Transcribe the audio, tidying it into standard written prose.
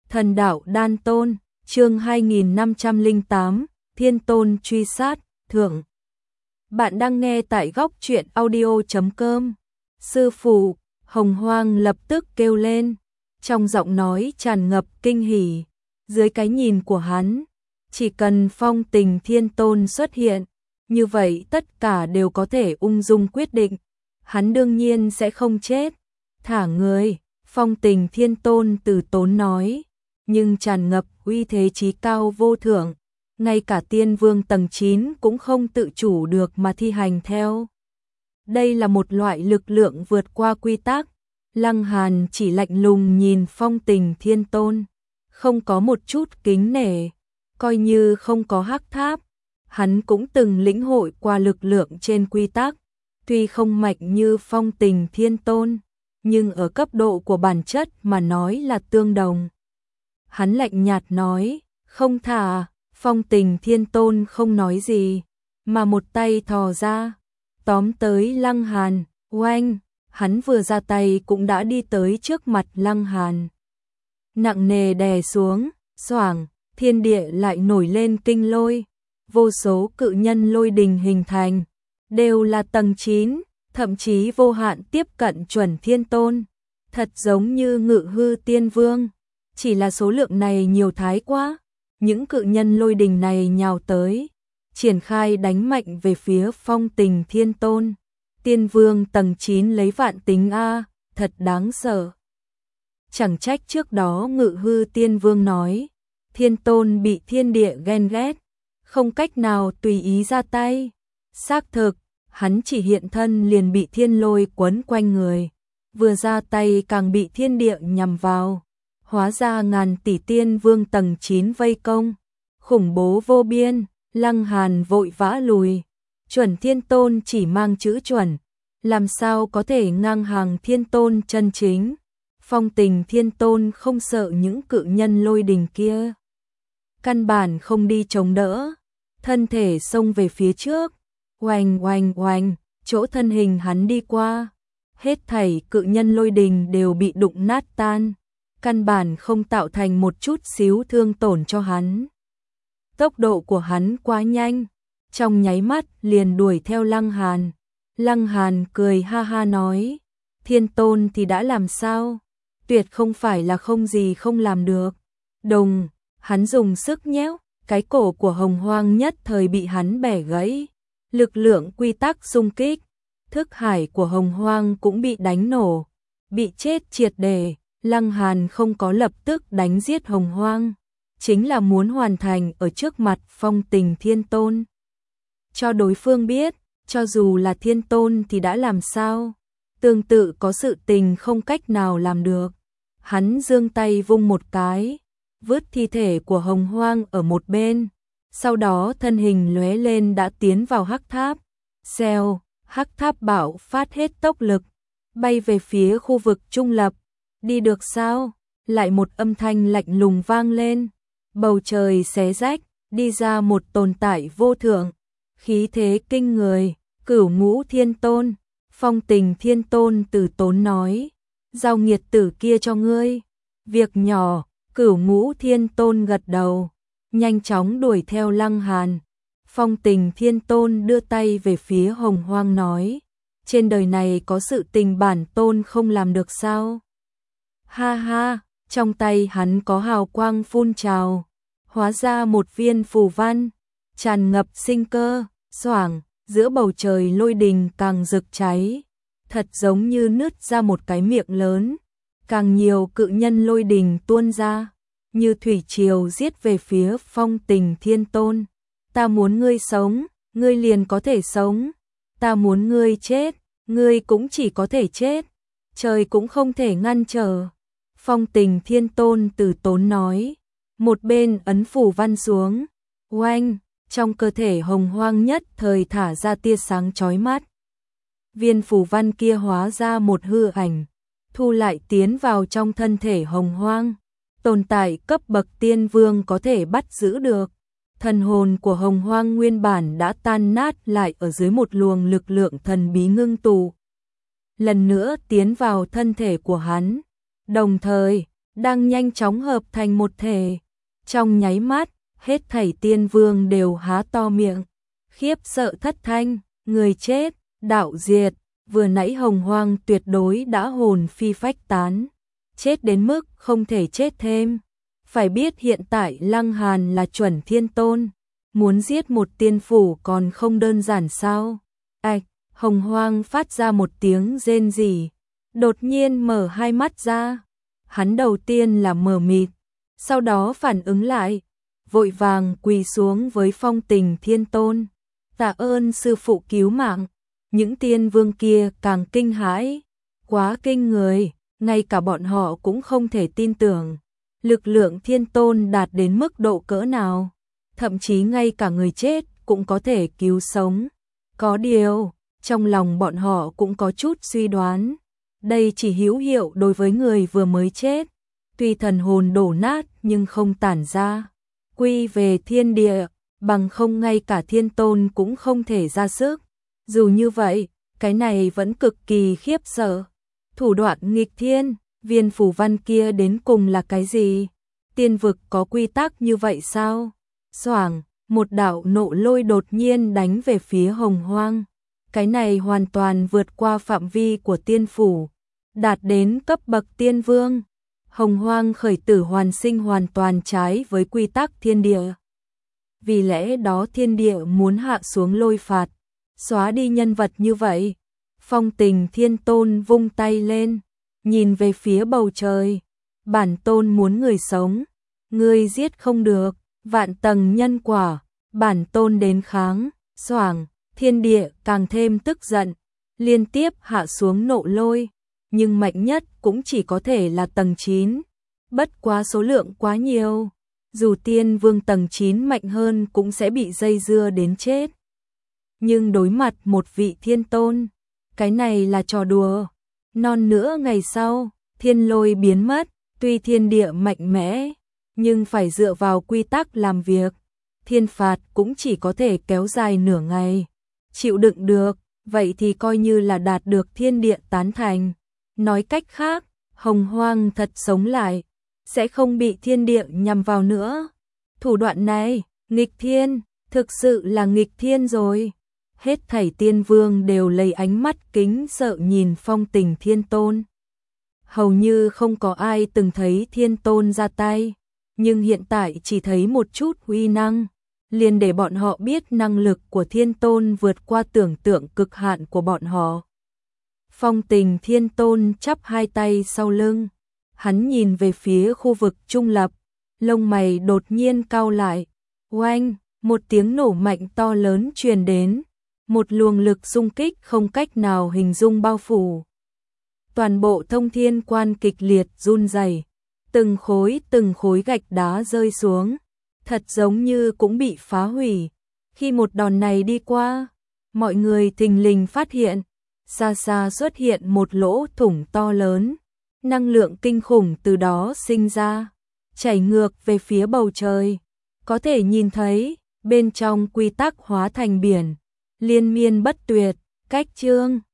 Thần đạo đan tôn, chương 2508, Thiên tôn truy sát, thượng. Bạn đang nghe tại góc truyện audio.com. Sư phụ, Hồng Hoang lập tức kêu lên, trong giọng nói tràn ngập kinh hỉ. Dưới cái nhìn của hắn, chỉ cần Phong Tình Thiên Tôn xuất hiện, như vậy tất cả đều có thể ung dung quyết định. Hắn đương nhiên sẽ không chết. Thả người, Phong Tình Thiên Tôn từ tốn nói, nhưng tràn ngập uy thế chí cao vô thượng, ngay cả Tiên Vương tầng 9 cũng không tự chủ được mà thi hành theo. Đây là một loại lực lượng vượt qua quy tắc. Lăng Hàn chỉ lạnh lùng nhìn Phong Tình Thiên Tôn, không có một chút kính nể, coi như không có hắc tháp. Hắn cũng từng lĩnh hội qua lực lượng trên quy tắc, tuy không mạnh như Phong Tình Thiên Tôn, nhưng ở cấp độ của bản chất mà nói là tương đồng. Hắn lạnh nhạt nói, không thả. Phong Tình Thiên Tôn không nói gì, mà một tay thò ra, tóm tới Lăng Hàn, oanh, hắn vừa ra tay cũng đã đi tới trước mặt Lăng Hàn. Nặng nề đè xuống, xoảng, thiên địa lại nổi lên kinh lôi, vô số cự nhân lôi đình hình thành, đều là tầng 9, thậm chí vô hạn tiếp cận chuẩn Thiên Tôn, thật giống như Ngự Hư Tiên Vương, chỉ là số lượng này nhiều thái quá. Những cự nhân lôi đình này nhào tới, triển khai đánh mạnh về phía Phong Tình Thiên Tôn. Tiên Vương tầng 9 lấy vạn tính a, thật đáng sợ. Chẳng trách trước đó Ngự Hư Tiên Vương nói, Thiên Tôn bị thiên địa ghen ghét, không cách nào tùy ý ra tay. Xác thực, hắn chỉ hiện thân liền bị thiên lôi quấn quanh người, vừa ra tay càng bị thiên địa nhằm vào. Hóa ra ngàn tỷ Tiên Vương tầng 9 vây công, khủng bố vô biên. Lăng Hàn vội vã lùi, chuẩn Thiên Tôn chỉ mang chữ chuẩn, làm sao có thể ngang hàng Thiên Tôn chân chính. Phong Tình Thiên Tôn không sợ những cự nhân lôi đình kia, căn bản không đi chống đỡ, thân thể xông về phía trước, oanh oanh oanh, chỗ thân hình hắn đi qua, hết thảy cự nhân lôi đình đều bị đụng nát tan, căn bản không tạo thành một chút xíu thương tổn cho hắn. Tốc độ của hắn quá nhanh, trong nháy mắt liền đuổi theo Lăng Hàn. Lăng Hàn cười ha ha nói, Thiên Tôn thì đã làm sao? Tuyệt không phải là không gì không làm được. Đồng, hắn dùng sức nhéo, cái cổ của Hồng Hoang nhất thời bị hắn bẻ gãy. Lực lượng quy tắc xung kích, thức hải của Hồng Hoang cũng bị đánh nổ, bị chết triệt để. Lăng Hàn không có lập tức đánh giết Hồng Hoang, chính là muốn hoàn thành ở trước mặt Phong Tình Thiên Tôn, cho đối phương biết, cho dù là Thiên Tôn thì đã làm sao, tương tự có sự tình không cách nào làm được. Hắn giương tay vung một cái, vứt thi thể của Hồng Hoang ở một bên, sau đó thân hình lóe lên đã tiến vào hắc tháp. Xèo, hắc tháp bạo phát hết tốc lực, bay về phía khu vực trung lập. Đi được sao? Lại một âm thanh lạnh lùng vang lên, bầu trời xé rách, đi ra một tồn tại vô thượng, khí thế kinh người, Cửu Ngũ Thiên Tôn. Phong Tình Thiên Tôn từ tốn nói, giao nghiệt tử kia cho ngươi. Việc nhỏ. Cửu Ngũ Thiên Tôn gật đầu, nhanh chóng đuổi theo Lăng Hàn. Phong Tình Thiên Tôn đưa tay về phía Hồng Hoang nói, trên đời này có sự tình bản tôn không làm được sao? Ha ha, trong tay hắn có hào quang phun trào, hóa ra một viên phù văn, tràn ngập sinh cơ, xoảng, giữa bầu trời lôi đình càng rực cháy, thật giống như nứt ra một cái miệng lớn, càng nhiều cự nhân lôi đình tuôn ra, như thủy triều giết về phía Phong Tình Thiên Tôn. Ta muốn ngươi sống, ngươi liền có thể sống, ta muốn ngươi chết, ngươi cũng chỉ có thể chết, trời cũng không thể ngăn trở. Phong Tình Thiên Tôn từ tốn nói, một bên ấn phủ văn xuống, oanh, trong cơ thể Hồng Hoang nhất thời thả ra tia sáng chói mắt. Viên phủ văn kia hóa ra một hư ảnh, thu lại tiến vào trong thân thể Hồng Hoang. Tồn tại cấp bậc Tiên Vương có thể bắt giữ được. Thần hồn của Hồng Hoang nguyên bản đã tan nát lại ở dưới một luồng lực lượng thần bí ngưng tụ, lần nữa tiến vào thân thể của hắn. Đồng thời, đang nhanh chóng hợp thành một thể. Trong nháy mắt, hết thảy tiên vương đều há to miệng, khiếp sợ thất thanh, người chết, đạo diệt, vừa nãy hồng hoang tuyệt đối đã hồn phi phách tán, chết đến mức không thể chết thêm. Phải biết hiện tại Lăng Hàn là chuẩn thiên tôn, muốn giết một tiên phủ còn không đơn giản sao? Ạch, hồng hoang phát ra một tiếng rên rỉ, đột nhiên mở hai mắt ra. Hắn đầu tiên là mờ mịt, sau đó phản ứng lại, vội vàng quỳ xuống với Phong Tình Thiên Tôn, tạ ơn sư phụ cứu mạng. Những tiên vương kia càng kinh hãi, quá kinh người, ngay cả bọn họ cũng không thể tin tưởng. Lực lượng thiên tôn đạt đến mức độ cỡ nào, thậm chí ngay cả người chết cũng có thể cứu sống. Có điều, trong lòng bọn họ cũng có chút suy đoán, đây chỉ hữu hiệu đối với người vừa mới chết, tuy thần hồn đổ nát nhưng không tản ra, quy về thiên địa, bằng không ngay cả thiên tôn cũng không thể ra sức. Dù như vậy, cái này vẫn cực kỳ khiếp sợ. Thủ đoạn nghịch thiên, viên phù văn kia đến cùng là cái gì? Tiên vực có quy tắc như vậy sao? Xoảng, một đạo nộ lôi đột nhiên đánh về phía hồng hoang. Cái này hoàn toàn vượt qua phạm vi của tiên phủ, đạt đến cấp bậc tiên vương. Hồng hoang khởi tử hoàn sinh hoàn toàn trái với quy tắc thiên địa. Vì lẽ đó thiên địa muốn hạ xuống lôi phạt, xóa đi nhân vật như vậy. Phong Tình Thiên Tôn vung tay lên, nhìn về phía bầu trời. Bản tôn muốn người sống, ngươi giết không được, vạn tầng nhân quả, bản tôn đến kháng. Xoảng, thiên địa càng thêm tức giận, liên tiếp hạ xuống nộ lôi, nhưng mạnh nhất cũng chỉ có thể là tầng 9. Bất quá số lượng quá nhiều, dù tiên vương tầng 9 mạnh hơn cũng sẽ bị dây dưa đến chết. Nhưng đối mặt một vị thiên tôn, cái này là trò đùa. Non nữa ngày sau, thiên lôi biến mất, tuy thiên địa mạnh mẽ, nhưng phải dựa vào quy tắc làm việc. Thiên phạt cũng chỉ có thể kéo dài nửa ngày. Chịu đựng được, vậy thì coi như là đạt được thiên địa tán thành. Nói cách khác, hồng hoang thật sống lại, sẽ không bị thiên địa nhằm vào nữa. Thủ đoạn này, nghịch thiên, thực sự là nghịch thiên rồi. Hết thảy tiên vương đều lấy ánh mắt kính sợ nhìn Phong Tình Thiên Tôn. Hầu như không có ai từng thấy thiên tôn ra tay, nhưng hiện tại chỉ thấy một chút uy năng, liền để bọn họ biết năng lực của thiên tôn vượt qua tưởng tượng cực hạn của bọn họ. Phong Tình Thiên Tôn chắp hai tay sau lưng, hắn nhìn về phía khu vực trung lập, lông mày đột nhiên cau lại. Oanh, một tiếng nổ mạnh to lớn truyền đến, một luồng lực xung kích không cách nào hình dung bao phủ. Toàn bộ thông thiên quan kịch liệt run rẩy, từng khối gạch đá rơi xuống, thật giống như cũng bị phá hủy. Khi một đòn này đi qua, mọi người thình lình phát hiện, xa xa xuất hiện một lỗ thủng to lớn, năng lượng kinh khủng từ đó sinh ra, chảy ngược về phía bầu trời. Có thể nhìn thấy, bên trong quy tắc hóa thành biển, liên miên bất tuyệt, cách chương